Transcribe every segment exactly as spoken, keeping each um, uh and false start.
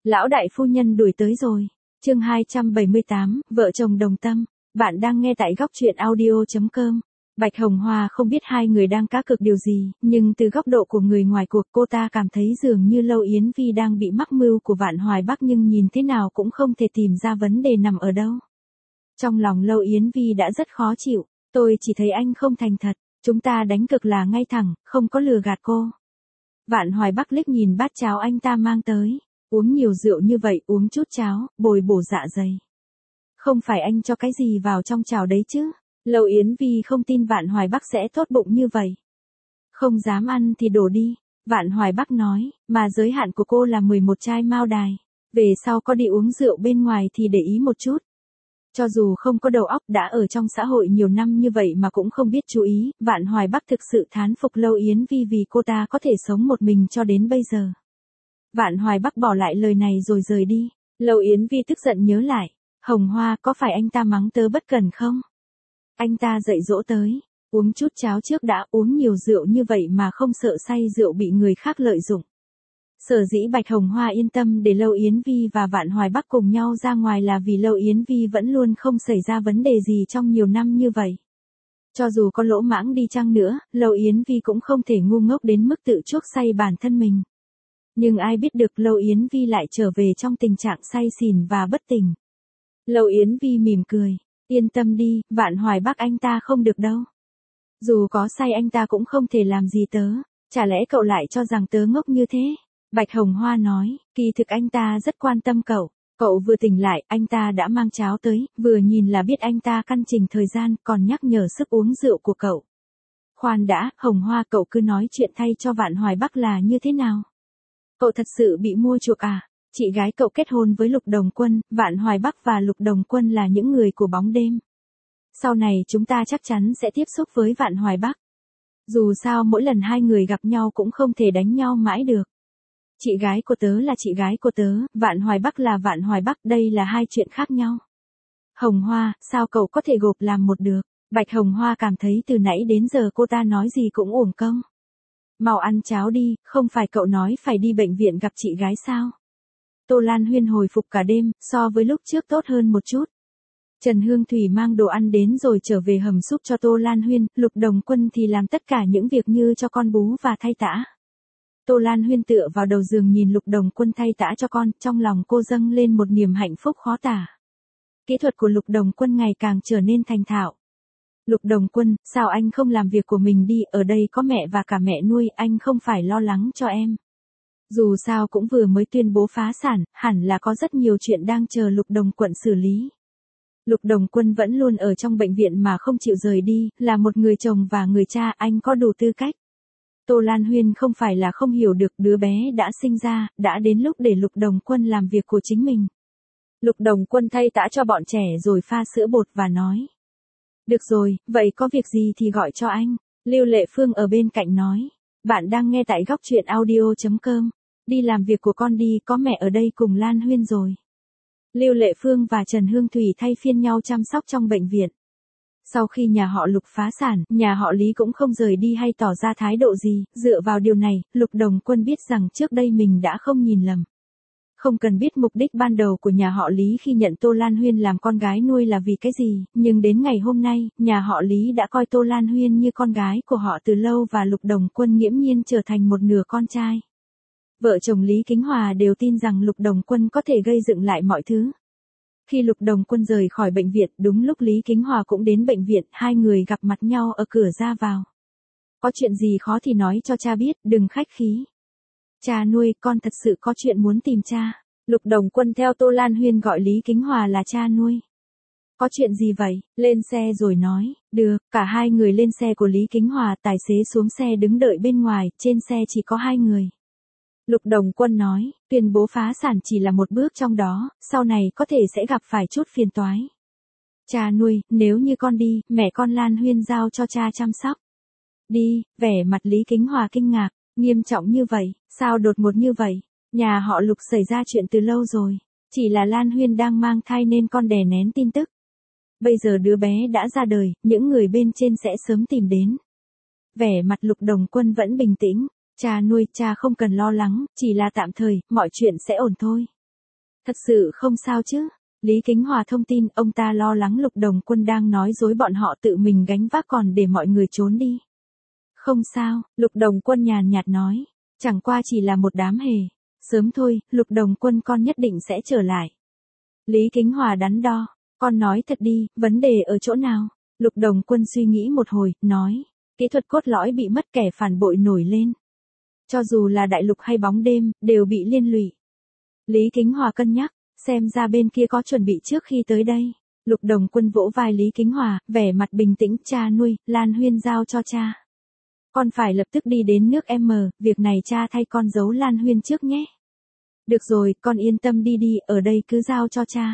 Lão đại phu nhân đuổi tới rồi. Chương hai trăm bảy mươi tám, vợ chồng đồng tâm. Bạn đang nghe tại góc truyện audio chấm com. Bạch Hồng Hoa không biết hai người đang cá cược điều gì, nhưng từ góc độ của người ngoài cuộc cô ta cảm thấy dường như Lâu Yến Vi đang bị mắc mưu của Vạn Hoài Bắc, nhưng nhìn thế nào cũng không thể tìm ra vấn đề nằm ở đâu. Trong lòng Lâu Yến Vi đã rất khó chịu, tôi chỉ thấy anh không thành thật, chúng ta đánh cược là ngay thẳng, không có lừa gạt cô. Vạn Hoài Bắc liếc nhìn bát cháo anh ta mang tới, uống nhiều rượu như vậy uống chút cháo, bồi bổ dạ dày. Không phải anh cho cái gì vào trong chảo đấy chứ? Lâu Yến Vi không tin Vạn Hoài Bắc sẽ tốt bụng như vậy. Không dám ăn thì đổ đi, Vạn Hoài Bắc nói, mà giới hạn của cô là mười một chai mao đài. Về sau có đi uống rượu bên ngoài thì để ý một chút. Cho dù không có đầu óc, đã ở trong xã hội nhiều năm như vậy mà cũng không biết chú ý, Vạn Hoài Bắc thực sự thán phục Lâu Yến Vi vì cô ta có thể sống một mình cho đến bây giờ. Vạn Hoài Bắc bỏ lại lời này rồi rời đi. Lâu Yến Vi tức giận nhớ lại, Hồng Hoa, có phải anh ta mắng tớ bất cần không? Anh ta dạy dỗ tới, uống chút cháo trước đã, uống nhiều rượu như vậy mà không sợ say rượu bị người khác lợi dụng. Sở dĩ Bạch Hồng Hoa yên tâm để Lâu Yến Vi và Vạn Hoài Bắc cùng nhau ra ngoài là vì Lâu Yến Vi vẫn luôn không xảy ra vấn đề gì trong nhiều năm như vậy. Cho dù có lỗ mãng đi chăng nữa, Lâu Yến Vi cũng không thể ngu ngốc đến mức tự chuốc say bản thân mình. Nhưng ai biết được Lâu Yến Vi lại trở về trong tình trạng say xỉn và bất tỉnh. Lâu Yến Vi mỉm cười, yên tâm đi, Vạn Hoài Bắc anh ta không được đâu. Dù có say anh ta cũng không thể làm gì tớ, chả lẽ cậu lại cho rằng tớ ngốc như thế? Bạch Hồng Hoa nói, kỳ thực anh ta rất quan tâm cậu. Cậu vừa tỉnh lại, anh ta đã mang cháo tới, vừa nhìn là biết anh ta căn chỉnh thời gian, còn nhắc nhở sức uống rượu của cậu. Khoan đã, Hồng Hoa, cậu cứ nói chuyện thay cho Vạn Hoài Bắc là như thế nào? Cậu thật sự bị mua chuộc à? Chị gái cậu kết hôn với Lục Đồng Quân, Vạn Hoài Bắc và Lục Đồng Quân là những người của bóng đêm. Sau này chúng ta chắc chắn sẽ tiếp xúc với Vạn Hoài Bắc. Dù sao mỗi lần hai người gặp nhau cũng không thể đánh nhau mãi được. Chị gái của tớ là chị gái của tớ, Vạn Hoài Bắc là Vạn Hoài Bắc, đây là hai chuyện khác nhau. Hồng Hoa, sao cậu có thể gộp làm một được? Bạch Hồng Hoa cảm thấy từ nãy đến giờ cô ta nói gì cũng uổng công. Mau ăn cháo đi, không phải cậu nói phải đi bệnh viện gặp chị gái sao? Tô Lan Huyên hồi phục cả đêm, so với lúc trước tốt hơn một chút. Trần Hương Thủy mang đồ ăn đến rồi trở về hầm súp cho Tô Lan Huyên, Lục Đồng Quân thì làm tất cả những việc như cho con bú và thay tã. Tô Lan Huyên tựa vào đầu giường nhìn Lục Đồng Quân thay tã cho con, trong lòng cô dâng lên một niềm hạnh phúc khó tả. Kỹ thuật của Lục Đồng Quân ngày càng trở nên thành thạo. Lục Đồng Quân, sao anh không làm việc của mình đi, ở đây có mẹ và cả mẹ nuôi, anh không phải lo lắng cho em. Dù sao cũng vừa mới tuyên bố phá sản, hẳn là có rất nhiều chuyện đang chờ Lục Đồng Quận xử lý. Lục Đồng Quân vẫn luôn ở trong bệnh viện mà không chịu rời đi, là một người chồng và người cha, anh có đủ tư cách. Tô Lan Huyên không phải là không hiểu được, đứa bé đã sinh ra, đã đến lúc để Lục Đồng Quân làm việc của chính mình. Lục Đồng Quân thay tã cho bọn trẻ rồi pha sữa bột và nói. Được rồi, vậy có việc gì thì gọi cho anh. Lưu Lệ Phương ở bên cạnh nói. Bạn đang nghe tại góc truyện audio chấm com. Đi làm việc của con đi, có mẹ ở đây cùng Lan Huyên rồi. Lưu Lệ Phương và Trần Hương Thủy thay phiên nhau chăm sóc trong bệnh viện. Sau khi nhà họ Lục phá sản, nhà họ Lý cũng không rời đi hay tỏ ra thái độ gì, dựa vào điều này, Lục Đồng Quân biết rằng trước đây mình đã không nhìn lầm. Không cần biết mục đích ban đầu của nhà họ Lý khi nhận Tô Lan Huyên làm con gái nuôi là vì cái gì, nhưng đến ngày hôm nay, nhà họ Lý đã coi Tô Lan Huyên như con gái của họ từ lâu và Lục Đồng Quân nghiễm nhiên trở thành một nửa con trai. Vợ chồng Lý Kính Hòa đều tin rằng Lục Đồng Quân có thể gây dựng lại mọi thứ. Khi Lục Đồng Quân rời khỏi bệnh viện, đúng lúc Lý Kính Hòa cũng đến bệnh viện, hai người gặp mặt nhau ở cửa ra vào. Có chuyện gì khó thì nói cho cha biết, đừng khách khí. Cha nuôi, con thật sự có chuyện muốn tìm cha. Lục Đồng Quân theo Tô Lan Huyên gọi Lý Kính Hòa là cha nuôi. Có chuyện gì vậy? Lên xe rồi nói. Được, cả hai người lên xe của Lý Kính Hòa, tài xế xuống xe đứng đợi bên ngoài, trên xe chỉ có hai người. Lục Đồng Quân nói, tuyên bố phá sản chỉ là một bước trong đó, sau này có thể sẽ gặp phải chút phiền toái. Cha nuôi, nếu như con đi, mẹ con Lan Huyên giao cho cha chăm sóc. Đi, vẻ mặt Lý Kính Hòa kinh ngạc, nghiêm trọng như vậy, sao đột ngột như vậy? Nhà họ Lục xảy ra chuyện từ lâu rồi, chỉ là Lan Huyên đang mang thai nên con đè nén tin tức. Bây giờ đứa bé đã ra đời, những người bên trên sẽ sớm tìm đến. Vẻ mặt Lục Đồng Quân vẫn bình tĩnh. Cha nuôi, cha không cần lo lắng, chỉ là tạm thời, mọi chuyện sẽ ổn thôi. Thật sự không sao chứ? Lý Kính Hòa thông tin ông ta lo lắng Lục Đồng Quân đang nói dối bọn họ tự mình gánh vác còn để mọi người trốn đi. Không sao, Lục Đồng Quân nhàn nhạt nói. Chẳng qua chỉ là một đám hề. Sớm thôi, Lục Đồng Quân con nhất định sẽ trở lại. Lý Kính Hòa đắn đo. Con nói thật đi, vấn đề ở chỗ nào? Lục Đồng Quân suy nghĩ một hồi, nói. Kỹ thuật cốt lõi bị mất, kẻ phản bội nổi lên. Cho dù là đại lục hay bóng đêm, đều bị liên lụy. Lý Kính Hòa cân nhắc, xem ra bên kia có chuẩn bị trước khi tới đây. Lục Đồng Quân vỗ vai Lý Kính Hòa, vẻ mặt bình tĩnh, cha nuôi, Lan Huyên giao cho cha. Con phải lập tức đi đến nước M, việc này cha thay con giấu Lan Huyên trước nhé. Được rồi, con yên tâm đi đi, ở đây cứ giao cho cha.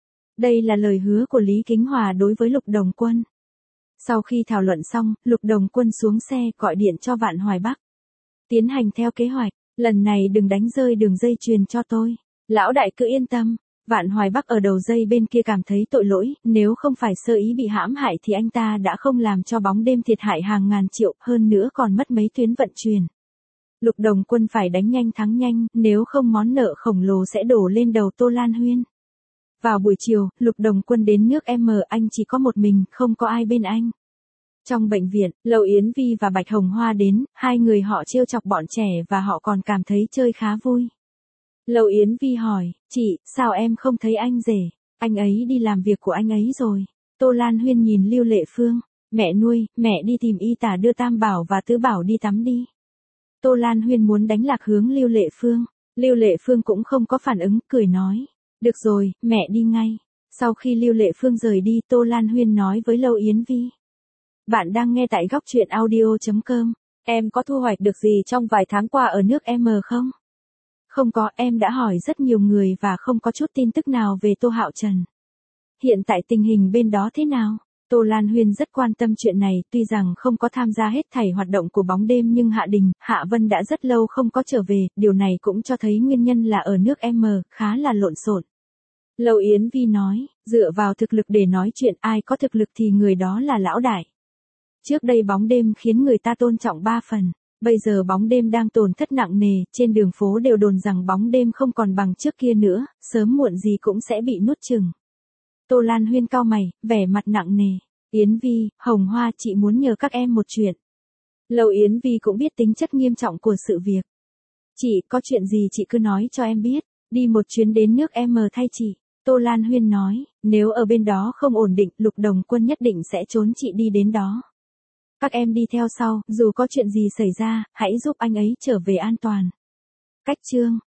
Đây là lời hứa của Lý Kính Hòa đối với Lục Đồng Quân. Sau khi thảo luận xong, Lục Đồng Quân xuống xe gọi điện cho Vạn Hoài Bắc. Tiến hành theo kế hoạch, lần này đừng đánh rơi đường dây chuyền cho tôi. Lão đại cứ yên tâm. Vạn Hoài Bắc ở đầu dây bên kia cảm thấy tội lỗi, nếu không phải sơ ý bị hãm hại thì anh ta đã không làm cho bóng đêm thiệt hại hàng ngàn triệu, hơn nữa còn mất mấy tuyến vận chuyển. Lục Đồng Quân phải đánh nhanh thắng nhanh, nếu không món nợ khổng lồ sẽ đổ lên đầu Tô Lan Huyên. Vào buổi chiều, Lục Đồng Quân đến nước M, anh chỉ có một mình, không có ai bên anh. Trong bệnh viện, Lầu Yến Vi và Bạch Hồng Hoa đến, hai người họ trêu chọc bọn trẻ và họ còn cảm thấy chơi khá vui. Lầu Yến Vi hỏi, chị, sao em không thấy anh rể? Anh ấy đi làm việc của anh ấy rồi. Tô Lan Huyên nhìn Lưu Lệ Phương, mẹ nuôi, mẹ đi tìm y tả đưa Tam Bảo và Tứ Bảo đi tắm đi. Tô Lan Huyên muốn đánh lạc hướng Lưu Lệ Phương. Lưu Lệ Phương cũng không có phản ứng, cười nói, được rồi, mẹ đi ngay. Sau khi Lưu Lệ Phương rời đi, Tô Lan Huyên nói với Lầu Yến Vi. Bạn đang nghe tại góc truyện audio chấm com. Em có thu hoạch được gì trong vài tháng qua ở nước M không? Không có, em đã hỏi rất nhiều người và không có chút tin tức nào về Tô Hạo Trần. Hiện tại tình hình bên đó thế nào? Tô Lan Huyên rất quan tâm chuyện này, tuy rằng không có tham gia hết thảy hoạt động của bóng đêm nhưng Hạ Đình, Hạ Vân đã rất lâu không có trở về, điều này cũng cho thấy nguyên nhân là ở nước M, khá là lộn xộn. Lầu Yến Vi nói, dựa vào thực lực để nói chuyện, ai có thực lực thì người đó là lão đại. Trước đây bóng đêm khiến người ta tôn trọng ba phần. Bây giờ bóng đêm đang tổn thất nặng nề, trên đường phố đều đồn rằng bóng đêm không còn bằng trước kia nữa, sớm muộn gì cũng sẽ bị nuốt chửng. Tô Lan Huyên cau mày, vẻ mặt nặng nề. Yến Vi, Hồng Hoa, chị muốn nhờ các em một chuyện. Lầu Yến Vi cũng biết tính chất nghiêm trọng của sự việc. Chị, có chuyện gì chị cứ nói cho em biết, đi một chuyến đến nước M thay chị. Tô Lan Huyên nói, nếu ở bên đó không ổn định, Lục Đồng Quân nhất định sẽ trốn chị đi đến đó. Các em đi theo sau, dù có chuyện gì xảy ra, hãy giúp anh ấy trở về an toàn. Cách chương